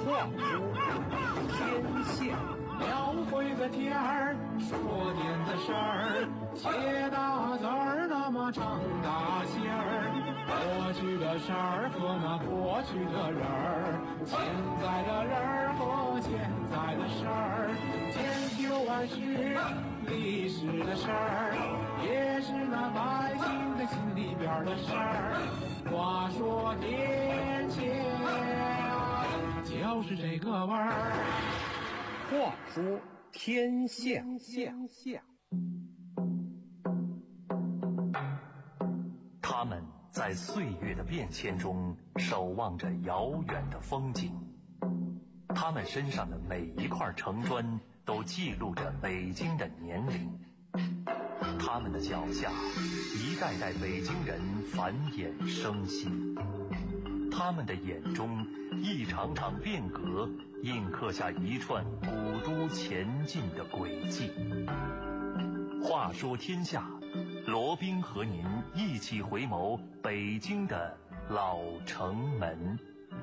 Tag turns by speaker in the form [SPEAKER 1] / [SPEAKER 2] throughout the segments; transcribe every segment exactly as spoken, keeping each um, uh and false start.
[SPEAKER 1] 话说天下，
[SPEAKER 2] 描绘个天儿，说点子事儿，写大字儿，那么长大线儿。过去的事儿和那过去的人儿，现在的人儿和现在的事儿，千秋万世历史的事儿，也是那百姓的心里边的事儿。话说天下，就是这个味儿。
[SPEAKER 1] 话说天下，
[SPEAKER 2] 天下。
[SPEAKER 3] 他们在岁月的变迁中守望着遥远的风景，他们身上的每一块城砖都记录着北京的年龄，他们的脚下一代代北京人繁衍生息，他们的眼中一场场变革印刻下一串古都前进的轨迹。话说天下，罗宾和您一起回眸北京的老城门。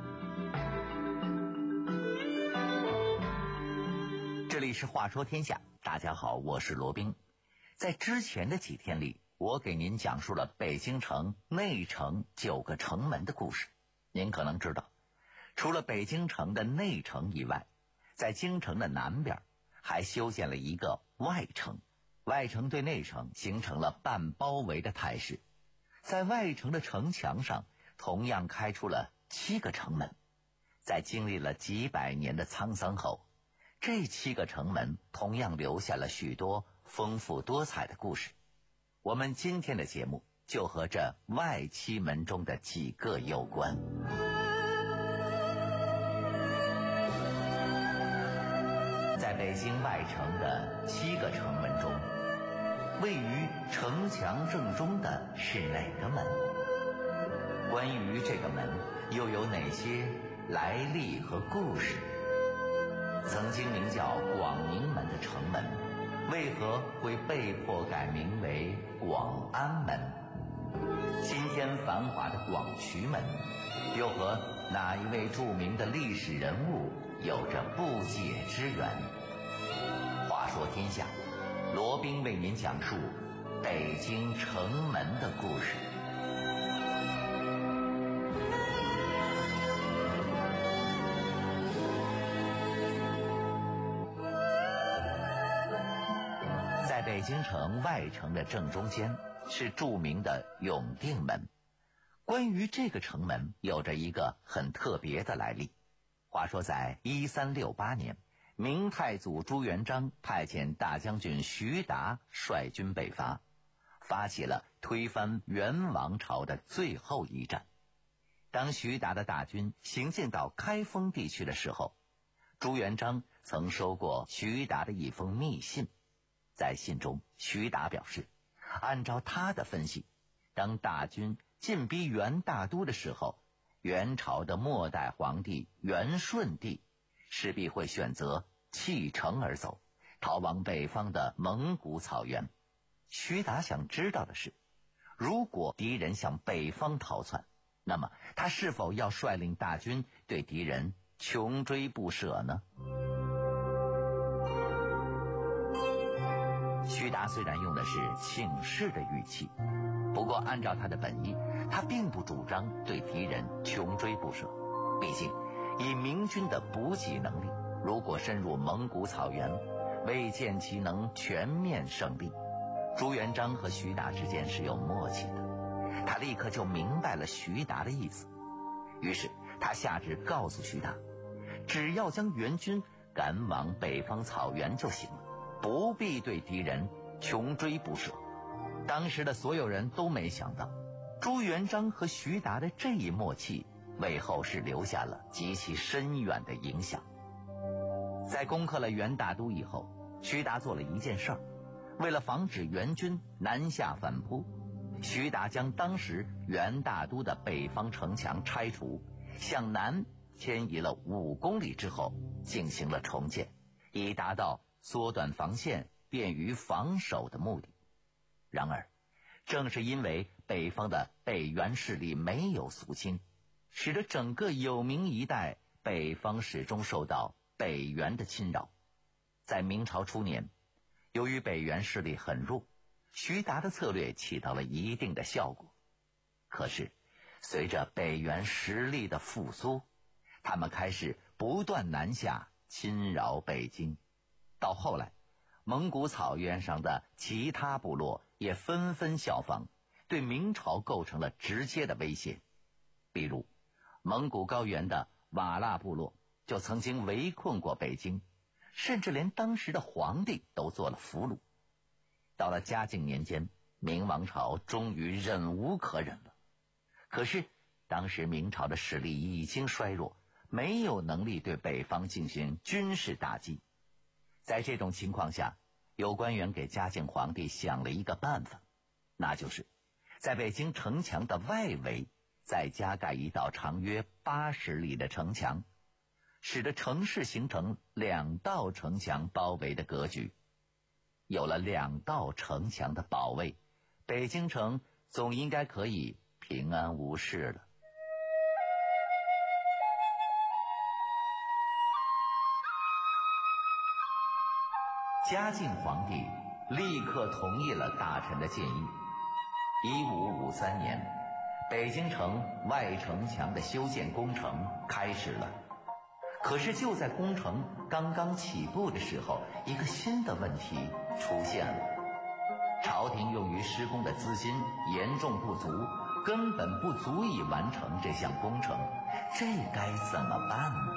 [SPEAKER 4] 这里是话说天下，大家好，我是罗宾。在之前的几天里，我给您讲述了北京城内城九个城门的故事。您可能知道，除了北京城的内城以外，在京城的南边还修建了一个外城，外城对内城形成了半包围的态势。在外城的城墙上同样开出了七个城门。在经历了几百年的沧桑后，这七个城门同样留下了许多丰富多彩的故事。我们今天的节目就和这外七门中的几个有关。在北京外城的七个城门中，位于城墙正中的是哪个门？关于这个门又有哪些来历和故事？曾经名叫广宁门的城门，为何会被迫改名为广安门？今天繁华的广渠门，又和哪一位著名的历史人物有着不解之缘？话说天下，罗宾为您讲述北京城门的故事。在北京城外城的正中间是著名的永定门。关于这个城门有着一个很特别的来历。话说在一三六八年，明太祖朱元璋派遣大将军徐达率军北伐，发起了推翻元王朝的最后一战。当徐达的大军行进到开封地区的时候，朱元璋曾收过徐达的一封密信。在信中，徐达表示，按照他的分析，当大军进逼元大都的时候，元朝的末代皇帝元顺帝势必会选择弃城而走，逃往北方的蒙古草原。徐达想知道的是，如果敌人向北方逃窜，那么他是否要率领大军对敌人穷追不舍呢？徐达虽然用的是请示的语气，不过按照他的本意，他并不主张对敌人穷追不舍。毕竟以明军的补给能力，如果深入蒙古草原，未见其能全面胜利。朱元璋和徐达之间是有默契的，他立刻就明白了徐达的意思。于是他下旨告诉徐达，只要将援军赶往北方草原就行了，不必对敌人穷追不舍。当时的所有人都没想到，朱元璋和徐达的这一默契为后世留下了极其深远的影响。在攻克了元大都以后，徐达做了一件事儿，为了防止元军南下反扑，徐达将当时元大都的北方城墙拆除，向南迁移了五公里之后进行了重建，以达到缩短防线便于防守的目的。然而正是因为北方的北元势力没有肃清，使得整个有明一带北方始终受到北元的侵扰。在明朝初年，由于北元势力很弱，徐达的策略起到了一定的效果。可是随着北元实力的复苏，他们开始不断南下侵扰北京。到后来，蒙古草原上的其他部落也纷纷效仿，对明朝构成了直接的威胁。比如蒙古高原的瓦剌部落就曾经围困过北京，甚至连当时的皇帝都做了俘虏。到了嘉靖年间，明王朝终于忍无可忍了。可是当时明朝的实力已经衰弱，没有能力对北方进行军事打击。在这种情况下，有官员给嘉靖皇帝想了一个办法，那就是在北京城墙的外围再加盖一道长约八十里的城墙，使得城市形成两道城墙包围的格局。有了两道城墙的保卫，北京城总应该可以平安无事了。嘉靖皇帝立刻同意了大臣的建议。一五五三年，北京城外城墙的修建工程开始了。可是就在工程刚刚起步的时候，一个新的问题出现了。朝廷用于施工的资金严重不足，根本不足以完成这项工程，这该怎么办呢？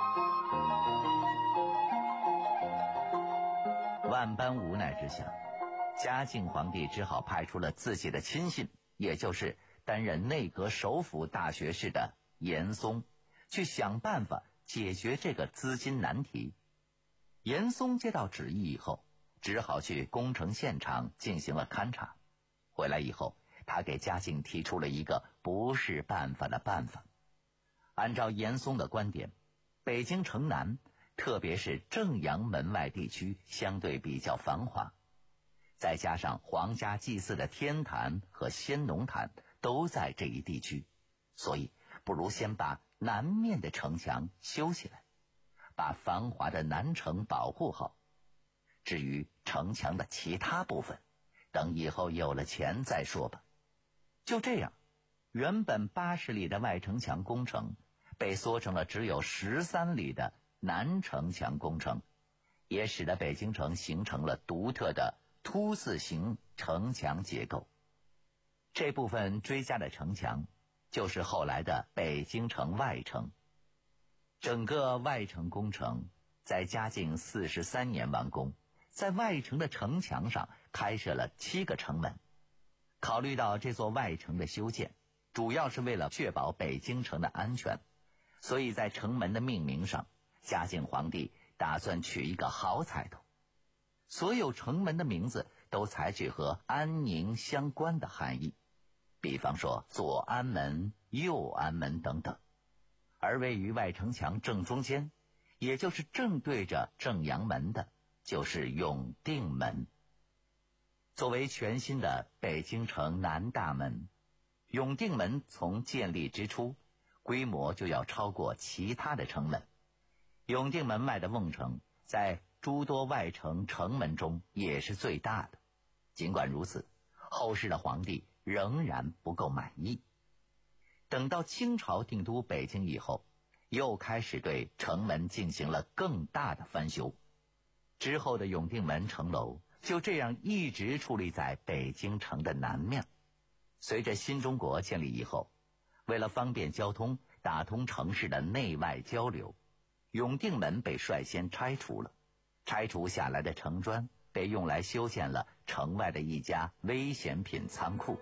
[SPEAKER 4] 万般无奈之下，嘉靖皇帝只好派出了自己的亲信，也就是担任内阁首辅大学士的严嵩，去想办法解决这个资金难题。严嵩接到旨意以后，只好去工程现场进行了勘察。回来以后，他给嘉靖提出了一个不是办法的办法。按照严嵩的观点，北京城南特别是正阳门外地区相对比较繁华，再加上皇家祭祀的天坛和先农坛都在这一地区，所以不如先把南面的城墙修起来，把繁华的南城保护好。至于城墙的其他部分，等以后有了钱再说吧。就这样，原本八十里的外城墙工程被缩成了只有十三里的南城墙工程，也使得北京城形成了独特的凸字形城墙结构。这部分追加的城墙就是后来的北京城外城。整个外城工程在嘉靖四十三年完工，在外城的城墙上开设了七个城门。考虑到这座外城的修建主要是为了确保北京城的安全，所以在城门的命名上，嘉靖皇帝打算取一个好彩头。所有城门的名字都采取和安宁相关的含义，比方说左安门、右安门等等。而位于外城墙正中间，也就是正对着正阳门的，就是永定门。作为全新的北京城南大门，永定门从建立之初规模就要超过其他的城门。永定门外的瓮城在诸多外城城门中也是最大的。尽管如此，后世的皇帝仍然不够满意。等到清朝定都北京以后，又开始对城门进行了更大的翻修。之后的永定门城楼就这样一直矗立在北京城的南面。随着新中国建立以后，为了方便交通，打通城市的内外交流，永定门被率先拆除了。拆除下来的城砖被用来修建了城外的一家危险品仓库。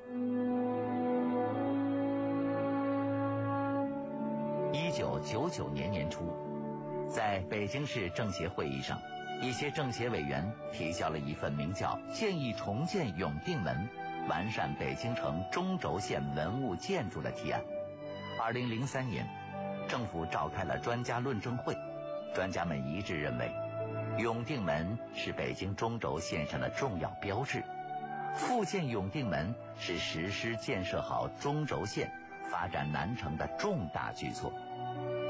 [SPEAKER 4] 一九九九年年初，在北京市政协会议上，一些政协委员提交了一份名叫《建议重建永定门，完善北京城中轴线文物建筑》的提案。二零零三年，政府召开了专家论证会，专家们一致认为，永定门是北京中轴线上的重要标志，复建永定门是实施建设好中轴线、发展南城的重大举措。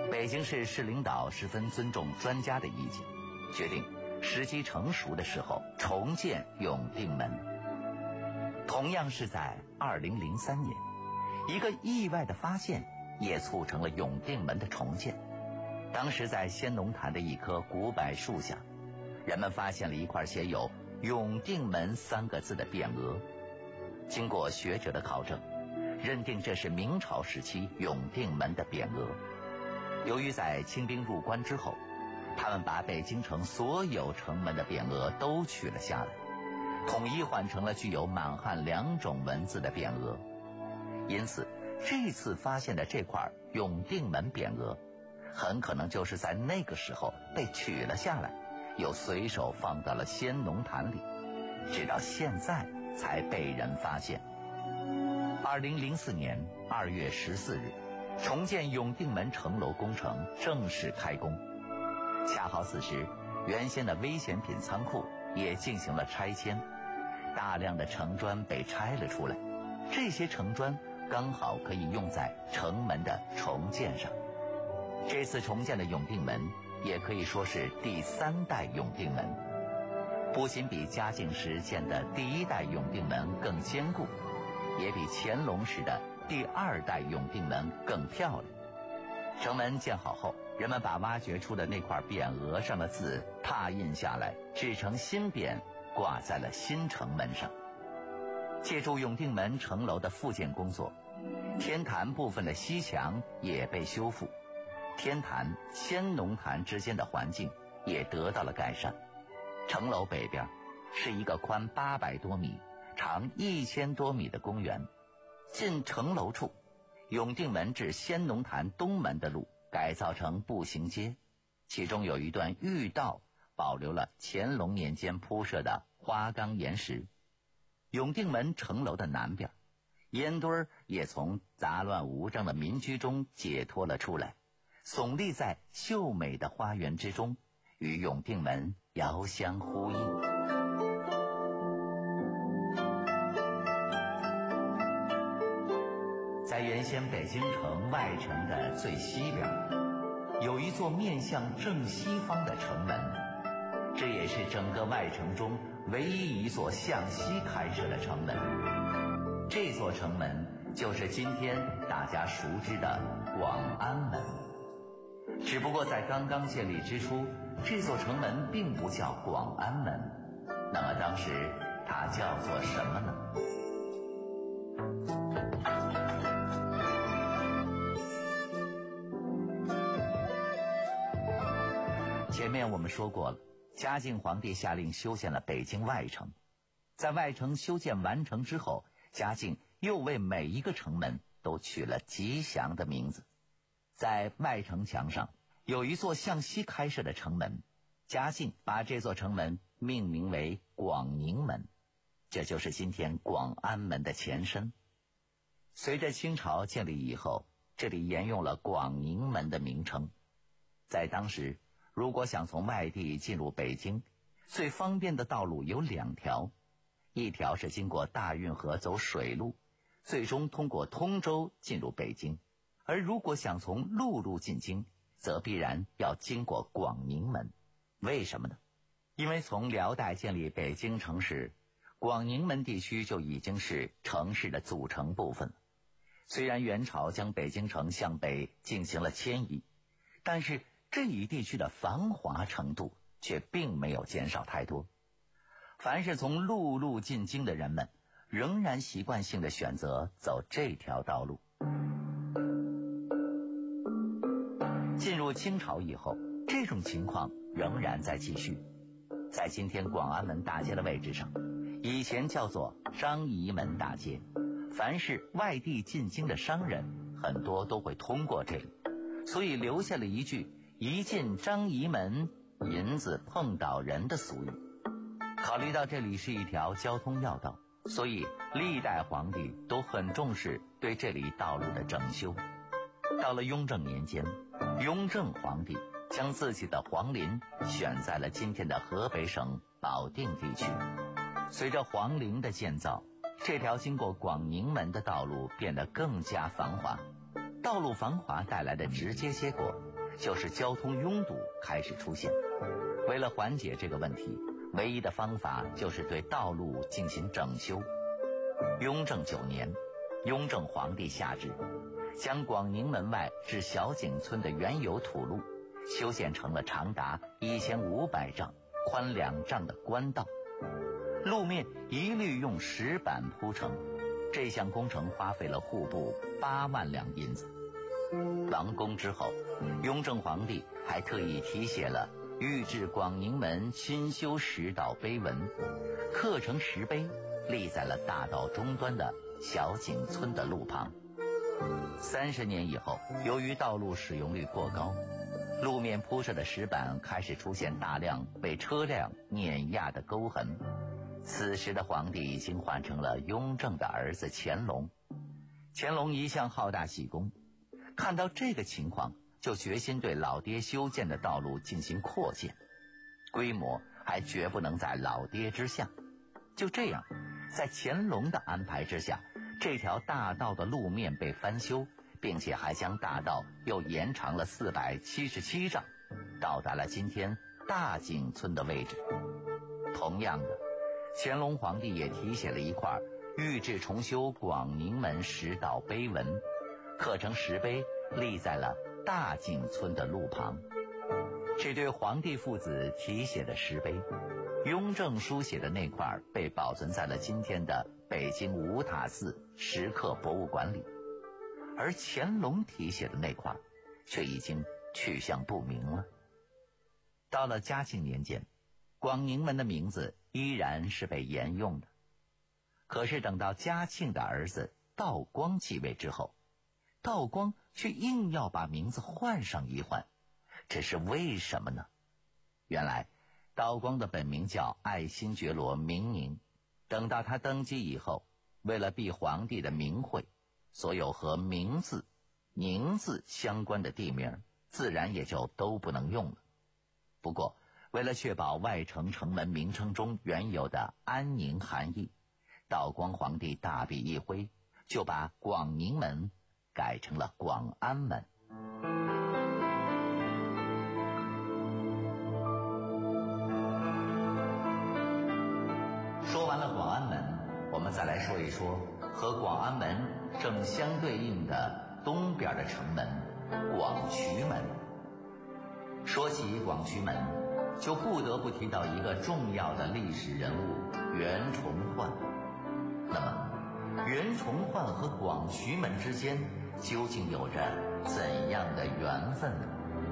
[SPEAKER 4] 北京市市领导十分尊重专家的意见，决定时机成熟的时候重建永定门。同样是在二零零三年，一个意外的发现也促成了永定门的重建。当时在仙农坛的一棵古柏树下，人们发现了一块写有永定门三个字的匾额。经过学者的考证，认定这是明朝时期永定门的匾额。由于在清兵入关之后，他们把北京城所有城门的匾额都取了下来，统一换成了具有满汉两种文字的匾额。因此这次发现的这块永定门匾额很可能就是在那个时候被取了下来，又随手放到了仙农坛里，直到现在才被人发现。二零零四年二月十四日，重建永定门城楼工程正式开工。恰好此时，原先的危险品仓库也进行了拆迁，大量的城砖被拆了出来，这些城砖刚好可以用在城门的重建上。这次重建的永定门也可以说是第三代永定门，不仅比嘉靖时建的第一代永定门更坚固，也比乾隆时的第二代永定门更漂亮。城门建好后，人们把挖掘出的那块匾额上的字拓印下来，制成新匾，挂在了新城门上。借助永定门城楼的复建工作，天坛部分的西墙也被修复，天坛、仙农坛之间的环境也得到了改善。城楼北边是一个宽八百多米、长一千多米的公园。进城楼处，永定门至仙农坛东门的路改造成步行街，其中有一段御道保留了乾隆年间铺设的花岗岩石。永定门城楼的南边，烟墩儿也从杂乱无章的民居中解脱了出来，耸立在秀美的花园之中，与永定门遥相呼应。在原先北京城外城的最西边，有一座面向正西方的城门，这也是整个外城中唯一一座向西开设的城门。这座城门就是今天大家熟知的广安门。只不过在刚刚建立之初，这座城门并不叫广安门，那么当时它叫做什么呢？前面我们说过了，嘉靖皇帝下令修建了北京外城。在外城修建完成之后，嘉靖又为每一个城门都取了吉祥的名字。在外城墙上有一座向西开设的城门，嘉靖把这座城门命名为广宁门，这就是今天广安门的前身。随着清朝建立以后，这里沿用了广宁门的名称。在当时，如果想从外地进入北京，最方便的道路有两条，一条是经过大运河走水路，最终通过通州进入北京；而如果想从陆路进京，则必然要经过广宁门。为什么呢？因为从辽代建立北京城时，广宁门地区就已经是城市的组成部分了。虽然元朝将北京城向北进行了迁移，但是这一地区的繁华程度却并没有减少太多。凡是从陆路进京的人们，仍然习惯性的选择走这条道路。进入清朝以后，这种情况仍然在继续。在今天广安门大街的位置上，以前叫做张仪门大街，凡是外地进京的商人，很多都会通过这里，所以留下了一句一进张仪门，银子碰到人的俗语。考虑到这里是一条交通要道，所以历代皇帝都很重视对这里道路的整修。到了雍正年间，雍正皇帝将自己的皇陵选在了今天的河北省保定地区。随着皇陵的建造，这条经过广宁门的道路变得更加繁华。 道路繁华带来的直接结果，就是交通拥堵开始出现。为了缓解这个问题，唯一的方法就是对道路进行整修。雍正九年，雍正皇帝下旨，将广宁门外至小井村的原有土路修建成了长达一千五百丈、宽两丈的官道，路面一律用石板铺成。这项工程花费了户部八万两银子。完工之后，雍正皇帝还特意题写了御制广宁门新修石道碑文，刻成石碑，立在了大道终端的小井村的路旁。三十年以后，由于道路使用率过高，路面铺设的石板开始出现大量被车辆碾压的沟痕。此时的皇帝已经换成了雍正的儿子乾隆。乾隆一向好大喜功，看到这个情况，就决心对老爹修建的道路进行扩建，规模还绝不能在老爹之下。就这样，在乾隆的安排之下，这条大道的路面被翻修，并且还将大道又延长了四百七十七丈，到达了今天大井村的位置。同样的，乾隆皇帝也题写了一块御制重修广宁门石道碑文，刻成石碑，立在了大井村的路旁。这对皇帝父子题写的石碑，雍正书写的那块被保存在了今天的北京五塔寺石刻博物馆里，而乾隆题写的那块却已经去向不明了。到了嘉庆年间，广宁门的名字依然是被沿用的。可是等到嘉庆的儿子道光继位之后，道光却硬要把名字换上一换，这是为什么呢？原来道光的本名叫爱新觉罗明宁，等到他登基以后，为了避皇帝的名讳，所有和明字、宁字相关的地名自然也就都不能用了。不过为了确保外城城门名称中原有的安宁含义，道光皇帝大笔一挥，就把广宁门改成了广安门。说完了广安门，我们再来说一说和广安门正相对应的东边的城门广渠门。说起广渠门，就不得不提到一个重要的历史人物袁崇焕。那么袁崇焕和广渠门之间究竟有着怎样的缘分呢？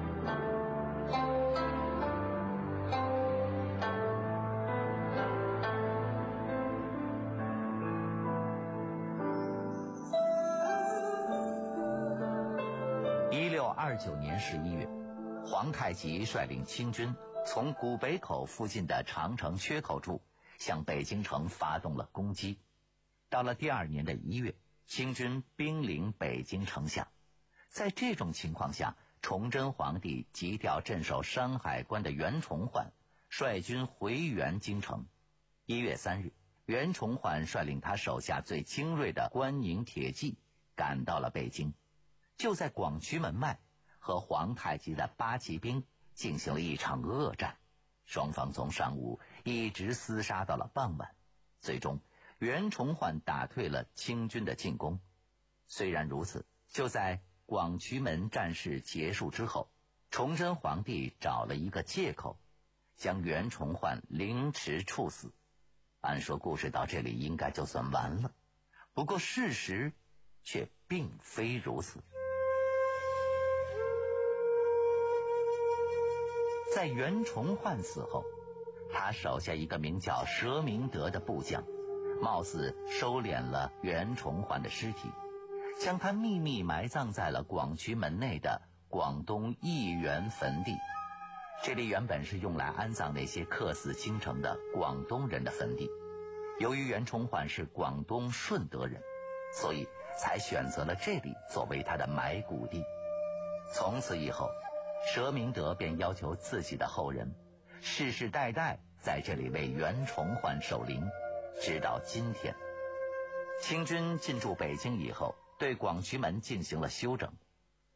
[SPEAKER 4] 一六二九年十一月，皇太极率领清军从古北口附近的长城缺口处向北京城发动了攻击。到了第二年的一月，清军兵临北京城下。在这种情况下，崇祯皇帝急调镇守山海关的袁崇焕率军回援京城。一月三日，袁崇焕率领他手下最精锐的关宁铁骑赶到了北京，就在广渠门外和皇太极的八旗兵进行了一场恶战，双方从上午一直厮杀到了傍晚，最终袁崇焕打退了清军的进攻。虽然如此，就在广渠门战事结束之后，崇祯皇帝找了一个借口，将袁崇焕凌迟处死。按说故事到这里应该就算完了，不过事实却并非如此。在袁崇焕死后，他手下一个名叫佘明德的部将，貌似收敛了袁崇焕的尸体，将他秘密埋葬在了广渠门内的广东义园坟地。这里原本是用来安葬那些客死京城的广东人的坟地，由于袁崇焕是广东顺德人，所以才选择了这里作为他的埋骨地。从此以后，佘明德便要求自己的后人世世代代在这里为袁崇焕守灵，直到今天。清军进驻北京以后，对广渠门进行了修整，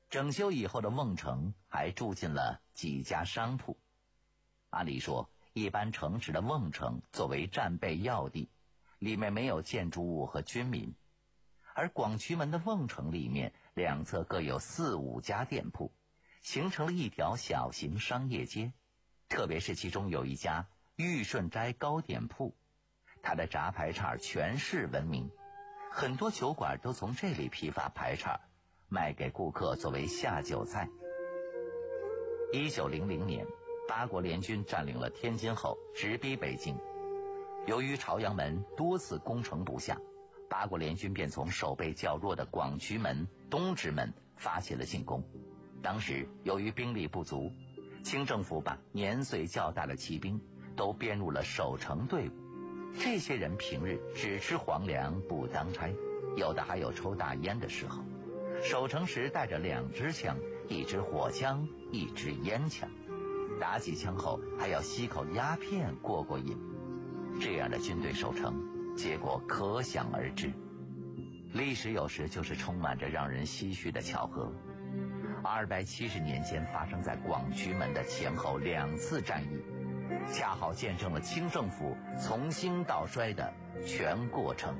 [SPEAKER 4] 整修以后的瓮城还住进了几家商铺。按理说，一般城池的瓮城作为战备要地，里面没有建筑物和军民，而广渠门的瓮城里面两侧各有四五家店铺，形成了一条小型商业街。特别是其中有一家玉顺斋糕点铺，它的炸排叉全市闻名，很多酒馆都从这里批发排叉，卖给顾客作为下酒菜。一九零零年，八国联军占领了天津后，直逼北京。由于朝阳门多次攻城不下，八国联军便从守备较弱的广渠门、东直门发起了进攻。当时由于兵力不足，清政府把年岁较大的骑兵都编入了守城队伍。这些人平日只吃皇粮不当差，有的还有抽大烟的时候。守城时带着两支枪，一支火枪，一支烟枪。打几枪后还要吸口鸦片过过瘾。这样的军队守城，结果可想而知。历史有时就是充满着让人唏嘘的巧合。二百七十年间发生在广渠门的前后两次战役，恰好见证了清政府从兴到衰的全过程。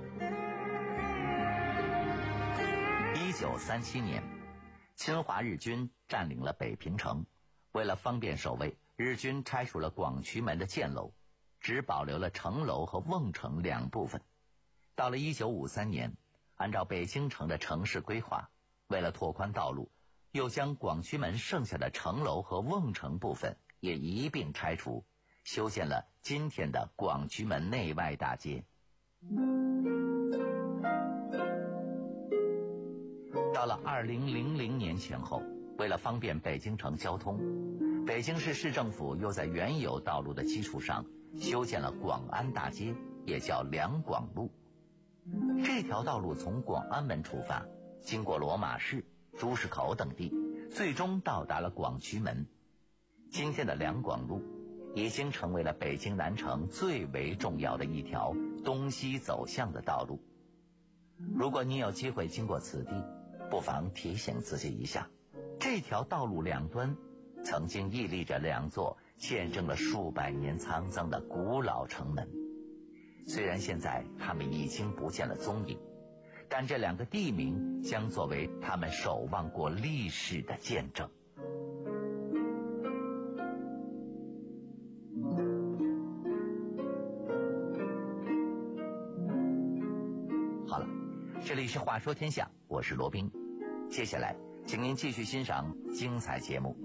[SPEAKER 4] 一九三七年，侵华日军占领了北平城，为了方便守卫，日军拆除了广渠门的箭楼，只保留了城楼和瓮城两部分。到了一九五三年，按照北京城的城市规划，为了拓宽道路，又将广渠门剩下的城楼和瓮城部分也一并拆除，修建了今天的广渠门内外大街。到了二零零零年前后，为了方便北京城交通，北京市市政府又在原有道路的基础上修建了广安大街，也叫两广路。这条道路从广安门出发，经过罗马市、朱市口等地，最终到达了广渠门。今天的两广路已经成为了北京南城最为重要的一条东西走向的道路。如果你有机会经过此地，不妨提醒自己一下，这条道路两端曾经屹立着两座见证了数百年沧桑的古老城门。虽然现在它们已经不见了踪影，但这两个地名将作为他们守望过历史的见证。好了，这里是话说天下，我是罗宾。接下来请您继续欣赏精彩节目。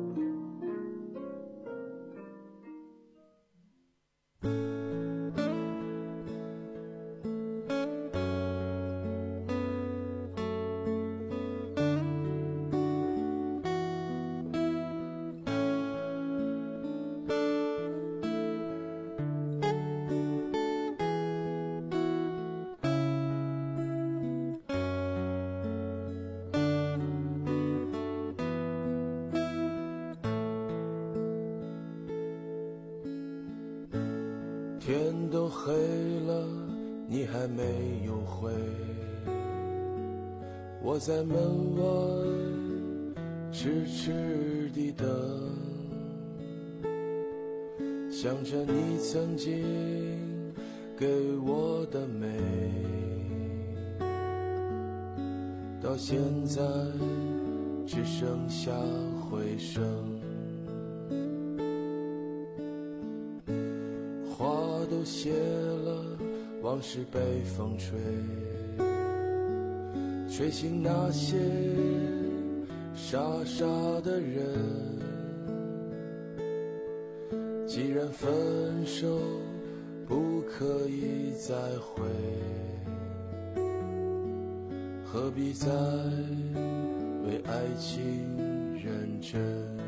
[SPEAKER 5] 天都黑了，你还没有回，我在门外痴痴地等，想着你曾经给我的美，到现在只剩下回声。花都谢了，往事被风吹，吹醒那些傻傻的人。既然分手不可以再会，何必再为爱情认真？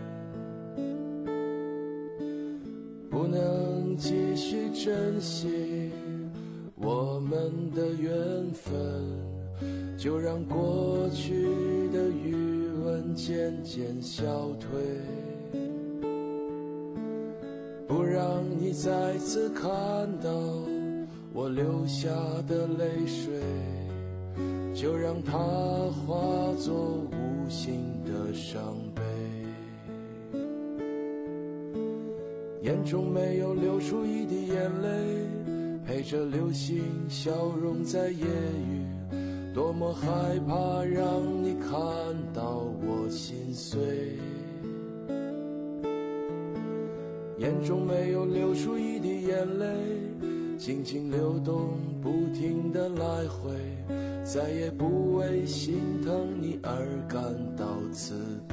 [SPEAKER 5] 不能继续珍惜我们的缘分，就让过去的余温渐渐消退，不让你再次看到我流下的泪水，就让它化作无形的伤悲。眼中没有流出一滴眼泪，陪着流星消融在夜雨，多么害怕让你看到我心碎。眼中没有流出一滴眼泪，静静流动，不停地来回，再也不为心疼你而感到慈悲。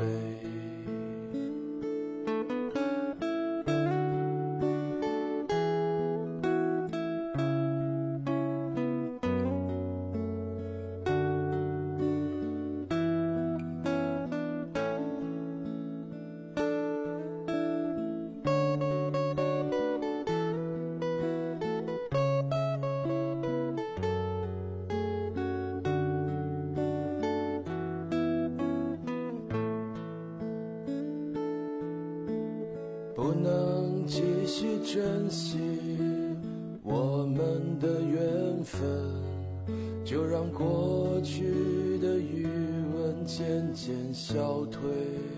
[SPEAKER 5] 不能继续珍惜我们的缘分，就让过去的余温渐渐消退，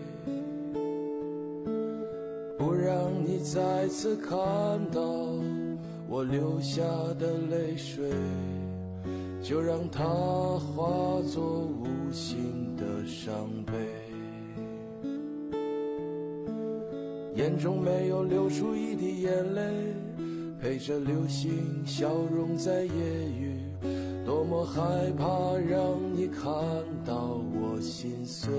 [SPEAKER 5] 不让你再次看到我流下的泪水，就让它化作无形的伤悲。眼中没有流出一滴眼泪，陪着流星消融在夜雨，多么害怕让你看到我心碎。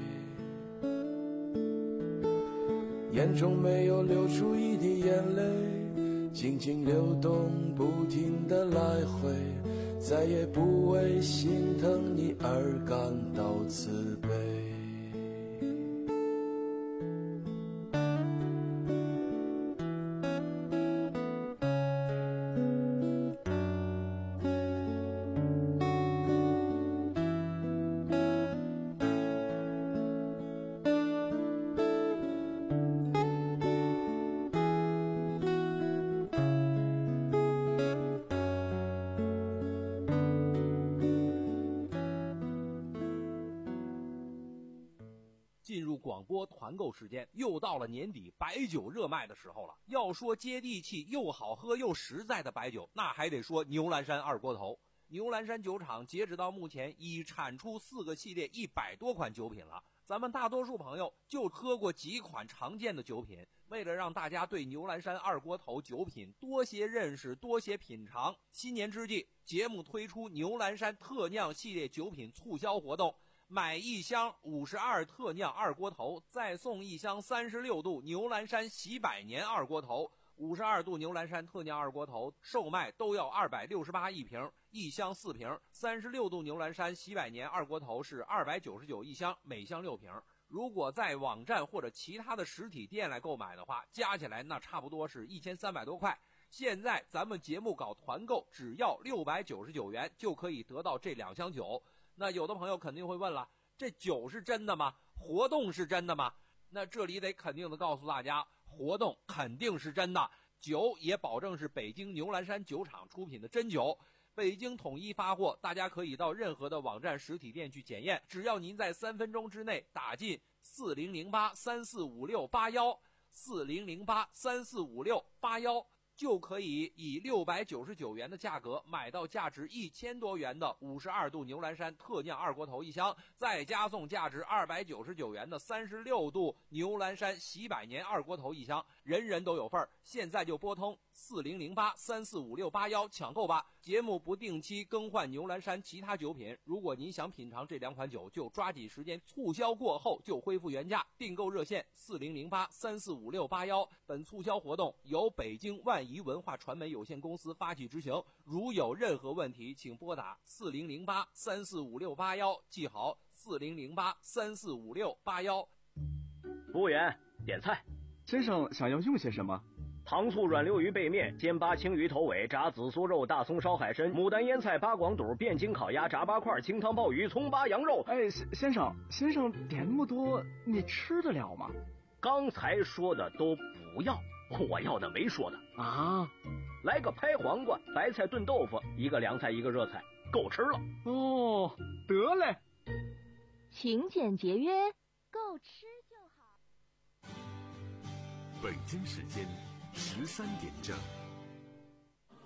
[SPEAKER 5] 眼中没有流出一滴眼泪，静静流动，不停地来回，再也不为心疼你而感到慈悲。
[SPEAKER 6] 进入广播团购时间，又到了年底白酒热卖的时候了。要说接地气又好喝又实在的白酒，那还得说牛栏山二锅头。牛栏山酒厂截止到目前已产出四个系列一百多款酒品了。咱们大多数朋友就喝过几款常见的酒品，为了让大家对牛栏山二锅头酒品多些认识多些品尝，新年之际节目推出牛栏山特酿系列酒品促销活动，买一箱五十二特酿二锅头，再送一箱三十六度牛栏山喜百年二锅头。五十二度牛栏山特酿二锅头售卖都要二百六十八一瓶，一箱四瓶。三十六度牛栏山喜百年二锅头是二百九十九一箱，每箱六瓶。如果在网站或者其他的实体店来购买的话，加起来那差不多是一千三百多块。现在咱们节目搞团购，只要六百九十九元就可以得到这两箱酒。那有的朋友肯定会问了，这酒是真的吗？活动是真的吗？那这里得肯定的告诉大家，活动肯定是真的，酒也保证是北京牛栏山酒厂出品的真酒，北京统一发货，大家可以到任何的网站实体店去检验，只要您在三分钟之内打进四零零八三四五六八一四零零八三四五六八一，就可以以六百九十九元的价格买到价值一千多元的五十二度牛栏山特酿二锅头一箱，再加送价值二百九十九元的三十六度牛栏山喜百年二锅头一箱，人人都有份儿。现在就拨通四零零八三四五六八一抢购吧。节目不定期更换牛栏山其他酒品，如果您想品尝这两款酒，就抓紧时间，促销过后就恢复原价。订购热线四零零八三四五六八一，本促销活动由北京万怡文化传媒有限公司发起执行。如有任何问题，请拨打四零零八三四五六八一，记好四零零八三四五六八一。
[SPEAKER 7] 服务员，点菜。
[SPEAKER 8] 先生想要用些什么？
[SPEAKER 7] 糖醋软溜鱼背面、煎八青鱼头尾、炸紫苏肉、大葱烧海参、牡丹腌菜、八广肚、汴京烤鸭、炸八块、清汤鲍鱼、葱八羊肉。
[SPEAKER 8] 哎，先生，先生点那么多，你吃得了吗？
[SPEAKER 7] 刚才说的都不要，我要的没说的
[SPEAKER 8] 啊。
[SPEAKER 7] 来个拍黄瓜、白菜炖豆腐，一个凉菜一个热菜，够吃了。
[SPEAKER 8] 哦，得嘞。
[SPEAKER 9] 勤俭节约， 够吃就好。
[SPEAKER 10] 北京时间十三点整。